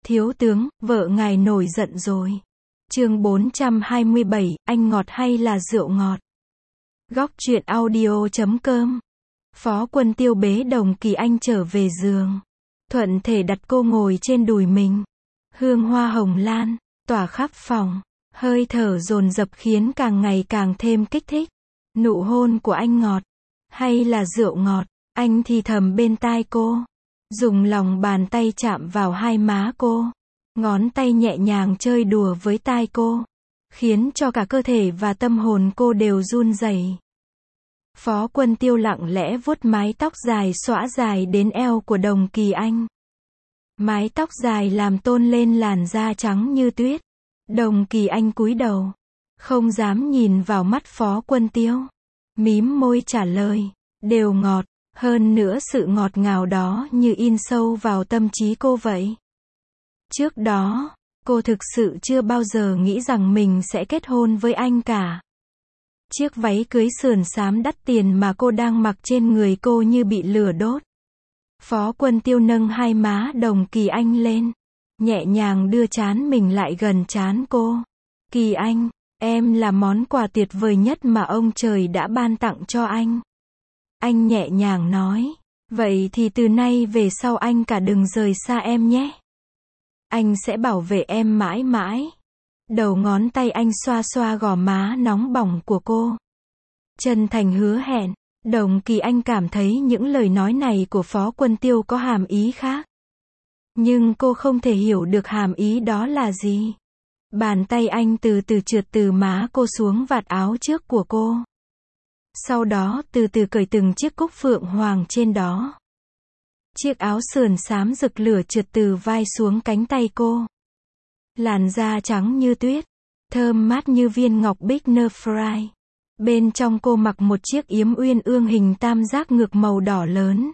Thiếu tướng, vợ ngài nổi giận rồi. Chương 427, anh ngọt hay là rượu ngọt? Góc truyện audio.com. Phó Quân Tiêu bế Đồng Kỳ Anh trở về giường. Thuận thể đặt cô ngồi trên đùi mình. Hương hoa hồng lan, tỏa khắp phòng. Hơi thở dồn dập khiến càng ngày càng thêm kích thích. Nụ hôn của anh ngọt, hay là rượu ngọt? Anh thì thầm bên tai cô. Dùng lòng bàn tay chạm vào hai má cô. Ngón tay nhẹ nhàng chơi đùa với tai cô. Khiến cho cả cơ thể và tâm hồn cô đều run rẩy. Phó Quân Tiêu lặng lẽ vuốt mái tóc dài xõa dài đến eo của Đồng Kỳ Anh. Mái tóc dài làm tôn lên làn da trắng như tuyết. Đồng Kỳ Anh cúi đầu. Không dám nhìn vào mắt Phó Quân Tiêu. Mím môi trả lời. Đều ngọt. Hơn nữa sự ngọt ngào đó như in sâu vào tâm trí cô vậy. Trước đó, cô thực sự chưa bao giờ nghĩ rằng mình sẽ kết hôn với anh cả. Chiếc váy cưới sườn xám đắt tiền mà cô đang mặc trên người cô như bị lửa đốt. Phó Quân Tiêu nâng hai má Đồng Kỳ Anh lên. Nhẹ nhàng đưa trán mình lại gần trán cô. Kỳ Anh, em là món quà tuyệt vời nhất mà ông trời đã ban tặng cho anh. Anh nhẹ nhàng nói. Vậy thì từ nay về sau anh cả đừng rời xa em nhé. Anh sẽ bảo vệ em mãi mãi. Đầu ngón tay anh xoa xoa gò má nóng bỏng của cô. Chân thành hứa hẹn. Đồng Kỳ Anh cảm thấy những lời nói này của Phó Quân Tiêu có hàm ý khác. Nhưng cô không thể hiểu được hàm ý đó là gì. Bàn tay anh từ từ trượt từ má cô xuống vạt áo trước của cô. Sau đó từ từ cởi từng chiếc cúc phượng hoàng trên đó. Chiếc áo sườn xám rực lửa trượt từ vai xuống cánh tay cô. Làn da trắng như tuyết, thơm mát như viên ngọc bích nơ fry. Bên trong cô mặc một chiếc yếm uyên ương hình tam giác ngực màu đỏ lớn.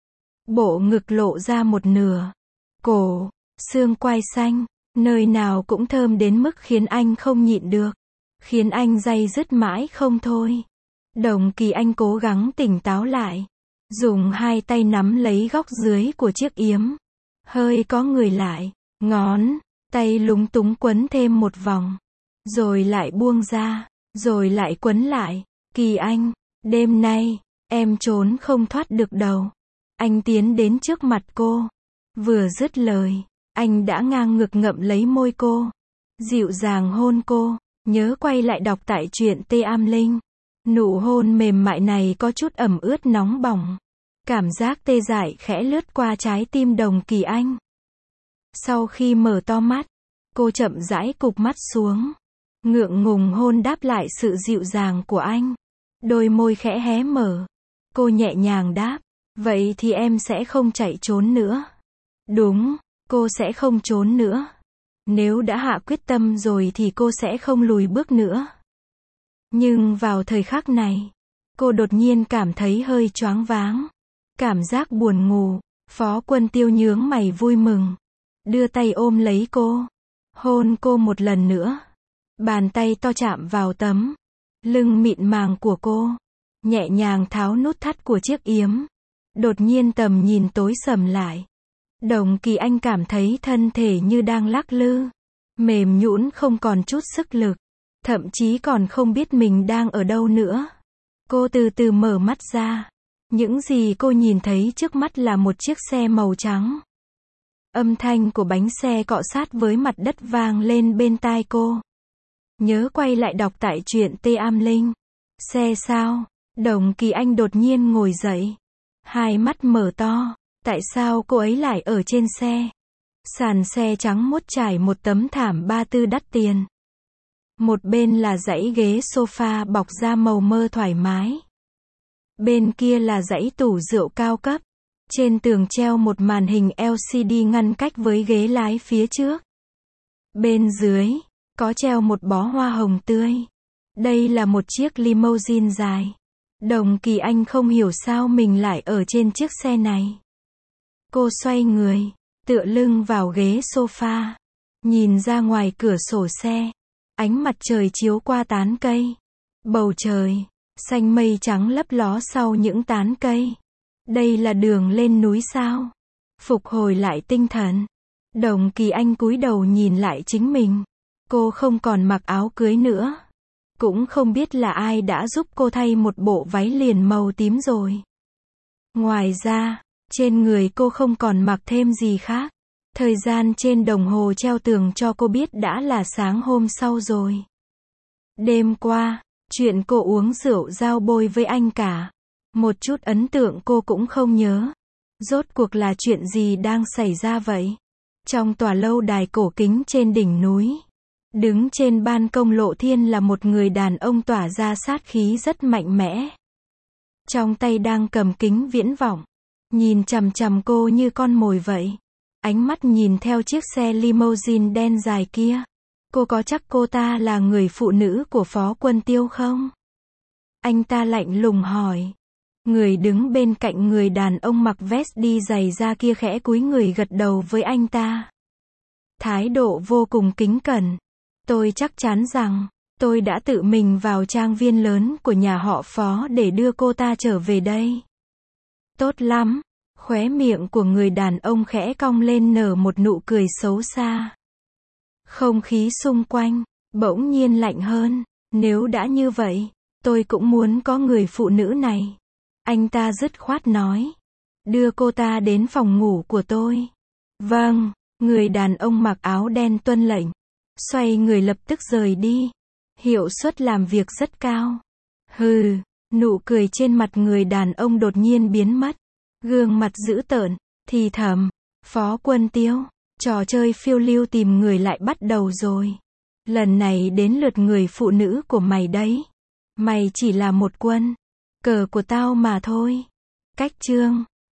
Bộ ngực lộ ra một nửa. Cổ, xương quai xanh, nơi nào cũng thơm đến mức khiến anh không nhịn được. Khiến anh day dứt mãi không thôi. Đồng Kỳ Anh cố gắng tỉnh táo lại. Dùng hai tay nắm lấy góc dưới của chiếc yếm. Hơi có người lại. Ngón tay lúng túng quấn thêm một vòng. Rồi lại buông ra. Rồi lại quấn lại. Kỳ Anh, đêm nay, em trốn không thoát được đâu. Anh tiến đến trước mặt cô. Vừa dứt lời, anh đã ngang ngực ngậm lấy môi cô. Dịu dàng hôn cô. Nhớ quay lại đọc tại truyện Tê Am Linh. Nụ hôn mềm mại này có chút ẩm ướt nóng bỏng. Cảm giác tê dại khẽ lướt qua trái tim Đồng Kỳ Anh. Sau khi mở to mắt, cô chậm rãi cụp mắt xuống. Ngượng ngùng hôn đáp lại sự dịu dàng của anh. Đôi môi khẽ hé mở. Cô nhẹ nhàng đáp. Vậy thì em sẽ không chạy trốn nữa. Đúng, cô sẽ không trốn nữa. Nếu đã hạ quyết tâm rồi thì cô sẽ không lùi bước nữa. Nhưng vào thời khắc này, cô đột nhiên cảm thấy hơi choáng váng. Cảm giác buồn ngủ. Phó Quân Tiêu nhướng mày vui mừng. Đưa tay ôm lấy cô. Hôn cô một lần nữa. Bàn tay to chạm vào tấm lưng mịn màng của cô. Nhẹ nhàng tháo nút thắt của chiếc yếm. Đột nhiên tầm nhìn tối sầm lại. Đồng Kỳ Anh cảm thấy thân thể như đang lắc lư. Mềm nhũn không còn chút sức lực. Thậm chí còn không biết mình đang ở đâu nữa. Cô từ từ mở mắt ra. Những gì cô nhìn thấy trước mắt là một chiếc xe màu trắng. Âm thanh của bánh xe cọ sát với mặt đất vang lên bên tai cô. Nhớ quay lại đọc tại truyện Tê Am Linh. Xe sao? Đồng Kỳ Anh đột nhiên ngồi dậy. Hai mắt mở to. Tại sao cô ấy lại ở trên xe? Sàn xe trắng muốt trải một tấm thảm ba tư đắt tiền. Một bên là dãy ghế sofa bọc da màu mơ thoải mái. Bên kia là dãy tủ rượu cao cấp. Trên tường treo một màn hình LCD ngăn cách với ghế lái phía trước. Bên dưới, có treo một bó hoa hồng tươi. Đây là một chiếc limousine dài. Đồng Kỳ Anh không hiểu sao mình lại ở trên chiếc xe này. Cô xoay người, tựa lưng vào ghế sofa. Nhìn ra ngoài cửa sổ xe. Ánh mặt trời chiếu qua tán cây. Bầu trời, xanh mây trắng lấp ló sau những tán cây. Đây là đường lên núi sao? Phục hồi lại tinh thần. Đồng Kỳ Anh cúi đầu nhìn lại chính mình. Cô không còn mặc áo cưới nữa. Cũng không biết là ai đã giúp cô thay một bộ váy liền màu tím rồi. Ngoài ra, trên người cô không còn mặc thêm gì khác. Thời gian trên đồng hồ treo tường cho cô biết đã là sáng hôm sau rồi. Đêm qua, chuyện cô uống rượu giao bôi với anh cả. Một chút ấn tượng cô cũng không nhớ. Rốt cuộc là chuyện gì đang xảy ra vậy? Trong tòa lâu đài cổ kính trên đỉnh núi, đứng trên ban công lộ thiên là một người đàn ông tỏa ra sát khí rất mạnh mẽ. Trong tay đang cầm kính viễn vọng, nhìn chằm chằm cô như con mồi vậy. Ánh mắt nhìn theo chiếc xe limousine đen dài kia. Cô có chắc cô ta là người phụ nữ của Phó Quân Tiêu không? Anh ta lạnh lùng hỏi. Người đứng bên cạnh người đàn ông mặc vest đi giày da kia khẽ cúi người gật đầu với anh ta. Thái độ vô cùng kính cẩn. Tôi chắc chắn rằng, tôi đã tự mình vào trang viên lớn của nhà họ Phó để đưa cô ta trở về đây. Tốt lắm. Khóe miệng của người đàn ông khẽ cong lên nở một nụ cười xấu xa. Không khí xung quanh bỗng nhiên lạnh hơn. Nếu đã như vậy, tôi cũng muốn có người phụ nữ này. Anh ta dứt khoát nói. Đưa cô ta đến phòng ngủ của tôi. Vâng, người đàn ông mặc áo đen tuân lệnh. Xoay người lập tức rời đi. Hiệu suất làm việc rất cao. Hừ, nụ cười trên mặt người đàn ông đột nhiên biến mất. Gương mặt dữ tợn, thì thầm. Phó Quân Tiêu, trò chơi phiêu lưu tìm người lại bắt đầu rồi. Lần này đến lượt người phụ nữ của mày đấy. Mày chỉ là một quân cờ của tao mà thôi. Cách chương